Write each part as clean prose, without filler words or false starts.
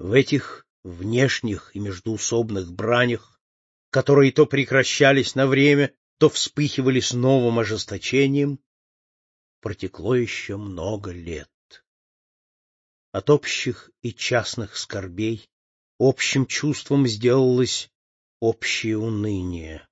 В этих внешних и междоусобных бранях, которые то прекращались на время, то вспыхивали с новым ожесточением, протекло еще много лет. От общих и частных скорбей общим чувством сделалось общее уныние.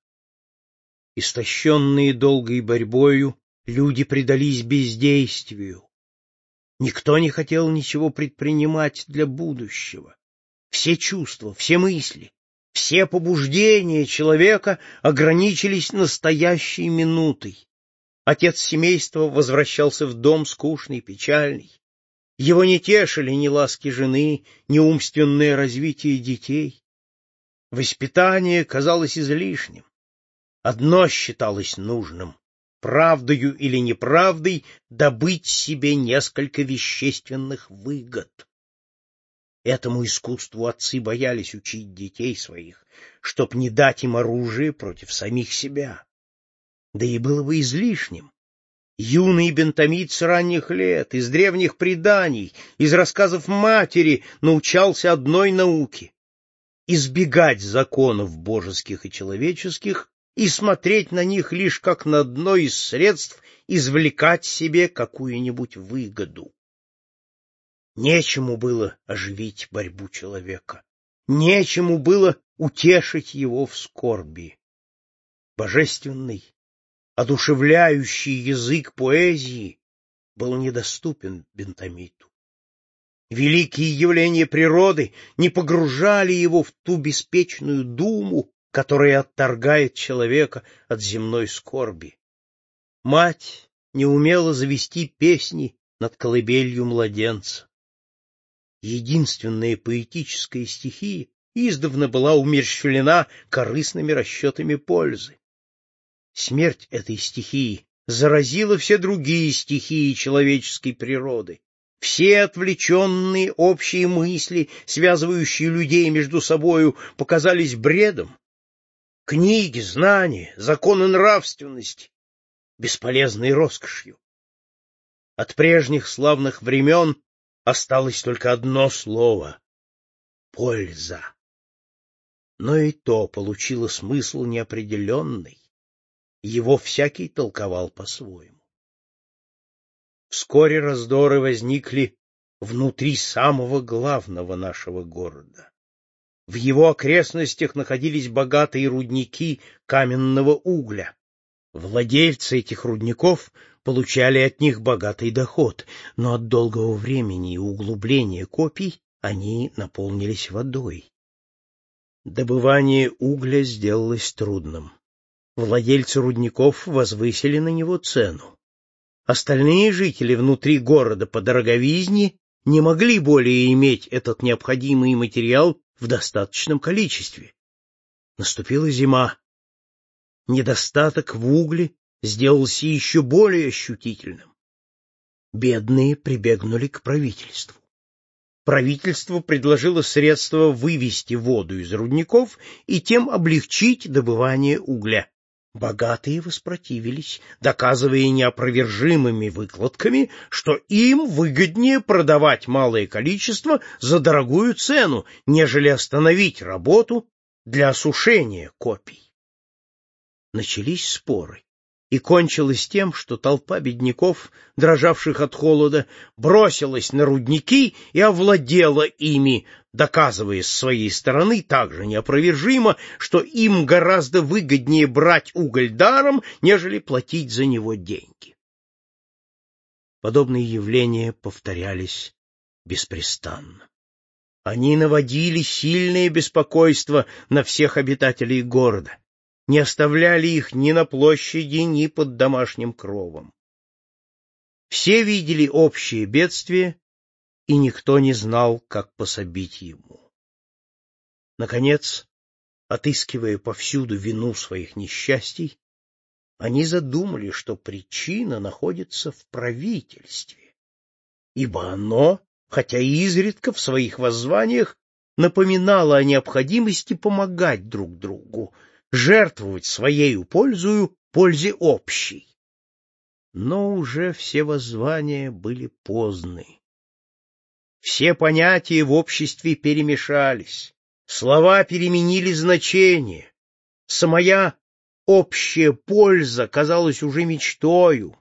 Истощенные долгой борьбою, люди предались бездействию. Никто не хотел ничего предпринимать для будущего. Все чувства, все мысли, все побуждения человека ограничились настоящей минутой. Отец семейства возвращался в дом скучный, печальный. Его не тешили ни ласки жены, ни умственное развитие детей. Воспитание казалось излишним. Одно считалось нужным — правдою или неправдой добыть себе несколько вещественных выгод. Этому искусству отцы боялись учить детей своих, чтоб не дать им оружие против самих себя. Да и было бы излишним. Юный бентамит с ранних лет, из древних преданий, из рассказов матери научался одной науке — избегать законов божеских и человеческих и смотреть на них лишь как на одно из средств извлекать себе какую-нибудь выгоду. Нечему было оживить борьбу человека, нечему было утешить его в скорби. Божественный, одушевляющий язык поэзии был недоступен бентамиту. Великие явления природы не погружали его в ту беспечную думу, которая отторгает человека от земной скорби. Мать не умела завести песни над колыбелью младенца. Единственная поэтическая стихия издавна была умерщвлена корыстными расчетами пользы. Смерть этой стихии заразила все другие стихии человеческой природы. Все отвлеченные общие мысли, связывающие людей между собою, показались бредом. Книги, знания, законы нравственности — бесполезной роскошью. От прежних славных времен осталось только одно слово — польза. Но и то получило смысл неопределенный. Его всякий толковал по-своему. Вскоре раздоры возникли внутри самого главного нашего города. В его окрестностях находились богатые рудники каменного угля. Владельцы этих рудников получали от них богатый доход, но от долгого времени и углубления копий они наполнились водой. Добывание угля сделалось трудным. Владельцы рудников возвысили на него цену. Остальные жители внутри города по дороговизне не могли более иметь этот необходимый материал в достаточном количестве. Наступила зима. Недостаток в угле сделался еще более ощутительным. Бедные прибегнули к правительству. Правительство предложило средства вывести воду из рудников и тем облегчить добывание угля. Богатые воспротивились, доказывая неопровержимыми выкладками, что им выгоднее продавать малое количество за дорогую цену, нежели остановить работу для осушения копий. Начались споры, и кончилось тем, что толпа бедняков, дрожавших от холода, бросилась на рудники и овладела ими, доказывая с своей стороны также неопровержимо, что им гораздо выгоднее брать уголь даром, нежели платить за него деньги. Подобные явления повторялись беспрестанно. Они наводили сильное беспокойство на всех обитателей города, не оставляли их ни на площади, ни под домашним кровом. Все видели общее бедствие, и никто не знал, как пособить ему. Наконец, отыскивая повсюду вину своих несчастий, они задумали, что причина находится в правительстве, ибо оно, хотя и изредка в своих воззваниях, напоминало о необходимости помогать друг другу, жертвовать своею пользою пользе общей. Но уже все воззвания были поздны. Все понятия в обществе перемешались, слова переменили значение, самая общая польза казалась уже мечтою.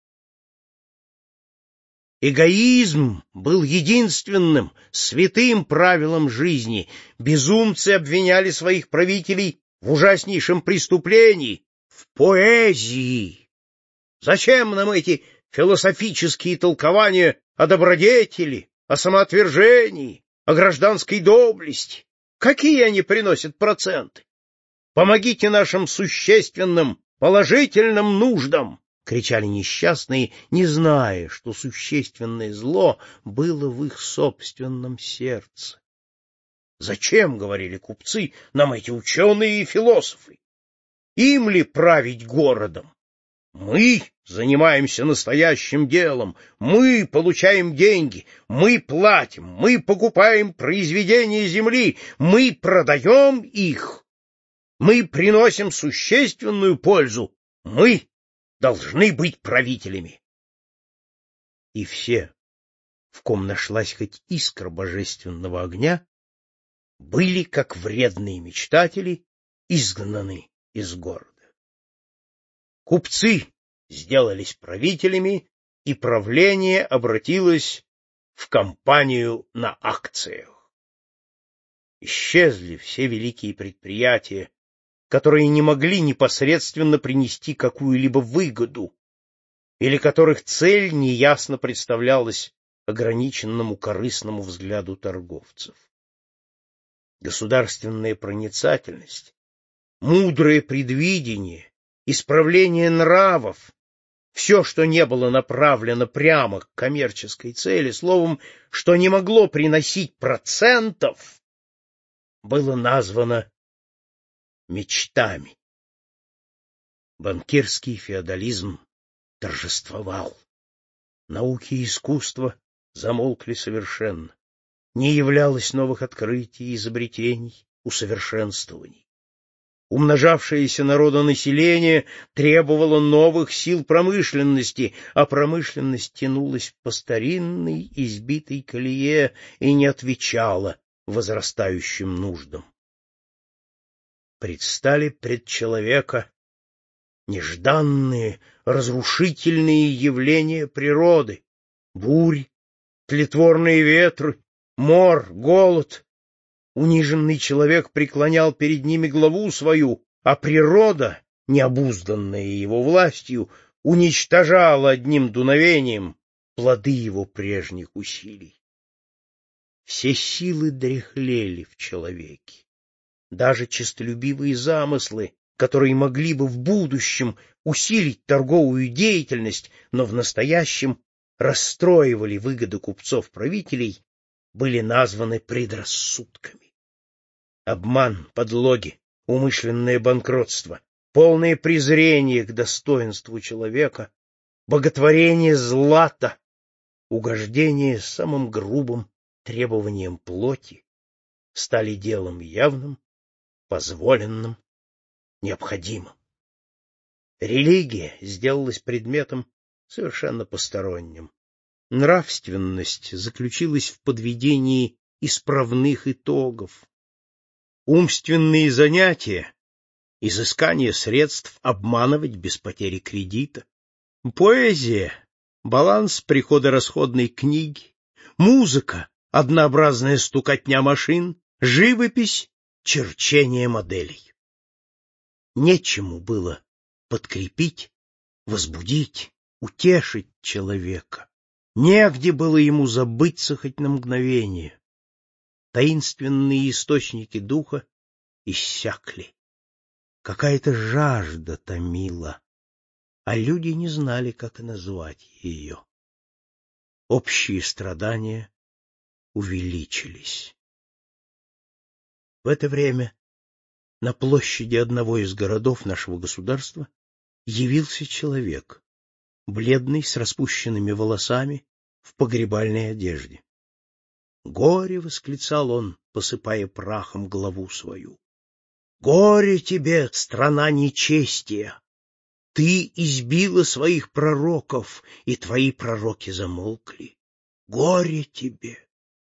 Эгоизм был единственным, святым правилом жизни. Безумцы обвиняли своих правителей в ужаснейшем преступлении — в поэзии. Зачем нам эти философические толкования о добродетели, о самоотвержении, о гражданской доблести? Какие они приносят проценты? Помогите нашим существенным, положительным нуждам! — кричали несчастные, не зная, что существенное зло было в их собственном сердце. «Зачем, — говорили купцы, — нам эти ученые и философы? Им ли править городом? Мы занимаемся настоящим делом, мы получаем деньги, мы платим, мы покупаем произведения земли, мы продаем их, мы приносим существенную пользу, мы должны быть правителями». И все, в ком нашлась хоть искра божественного огня, были, как вредные мечтатели, изгнаны из города. Купцы сделались правителями, и правление обратилось в компанию на акциях. Исчезли все великие предприятия, которые не могли непосредственно принести какую-либо выгоду, или которых цель неясно представлялась ограниченному корыстному взгляду торговцев. Государственная проницательность, мудрое предвидение, исправление нравов — все, что не было направлено прямо к коммерческой цели, словом, что не могло приносить процентов, было названо мечтами. Банкирский феодализм торжествовал. Науки и искусство замолкли совершенно. Не являлось новых открытий, изобретений, усовершенствований. Умножавшееся народонаселение требовало новых сил промышленности, а промышленность тянулась по старинной, избитой колее и не отвечала возрастающим нуждам. Предстали пред человека нежданные, разрушительные явления природы: бури, тлетворные ветры, мор, голод. Униженный человек преклонял перед ними главу свою, а природа, необузданная его властью, уничтожала одним дуновением плоды его прежних усилий. Все силы дряхлели в человеке. Даже честолюбивые замыслы, которые могли бы в будущем усилить торговую деятельность, но в настоящем расстроивали выгоды купцов-правителей, были названы предрассудками. Обман, подлоги, умышленное банкротство, полное презрение к достоинству человека, боготворение злата, угождение самым грубым требованиям плоти стали делом явным, позволенным, необходимым. Религия сделалась предметом совершенно посторонним. Нравственность заключилась в подведении исправных итогов. Умственные занятия — изыскание средств обманывать без потери кредита. Поэзия — баланс приходо-расходной книги. Музыка — однообразная стукотня машин. Живопись — черчение моделей. Нечему было подкрепить, возбудить, утешить человека. Негде было ему забыться хоть на мгновение. Таинственные источники духа иссякли. Какая-то жажда томила, а люди не знали, как назвать ее. Общие страдания увеличились. В это время на площади одного из городов нашего государства явился человек, бледный, с распущенными волосами, в погребальной одежде. «Горе!» — восклицал он, посыпая прахом главу свою. «Горе тебе, страна нечестия! Ты избила своих пророков, и твои пророки замолкли. Горе тебе!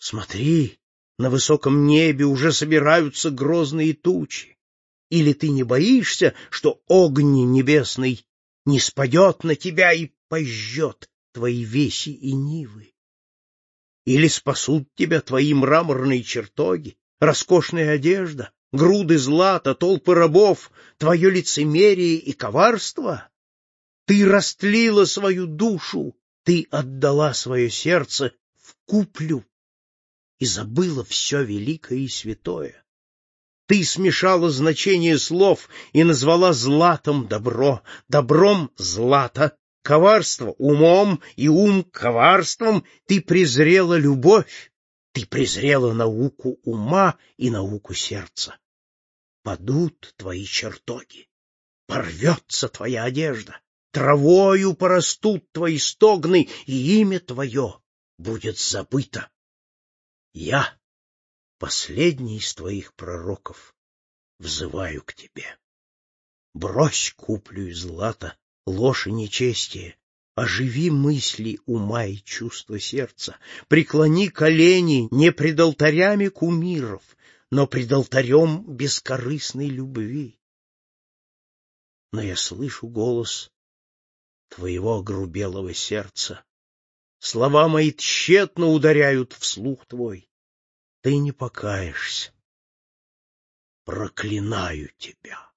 Смотри, на высоком небе уже собираются грозные тучи. Или ты не боишься, что огонь небесный не спадет на тебя и пожжет твои веси и нивы? Или спасут тебя твои мраморные чертоги, роскошная одежда, груды злата, толпы рабов, твое лицемерие и коварство? Ты растлила свою душу, ты отдала свое сердце в куплю и забыла все великое и святое. Ты смешала значение слов и назвала златом добро, добром злато, коварство умом и ум коварством. Ты презрела любовь, ты презрела науку ума и науку сердца. Падут твои чертоги, порвется твоя одежда, травою порастут твои стогны, и имя твое будет забыто. Я, последний из твоих пророков, взываю к тебе. Брось куплю и злато, ложь и нечестие, оживи мысли ума и чувства сердца, преклони колени не пред алтарями кумиров, но пред алтарем бескорыстной любви. Но я слышу голос твоего огрубелого сердца. Слова мои тщетно ударяют в слух твой. Ты не покаешься. Проклинаю тебя.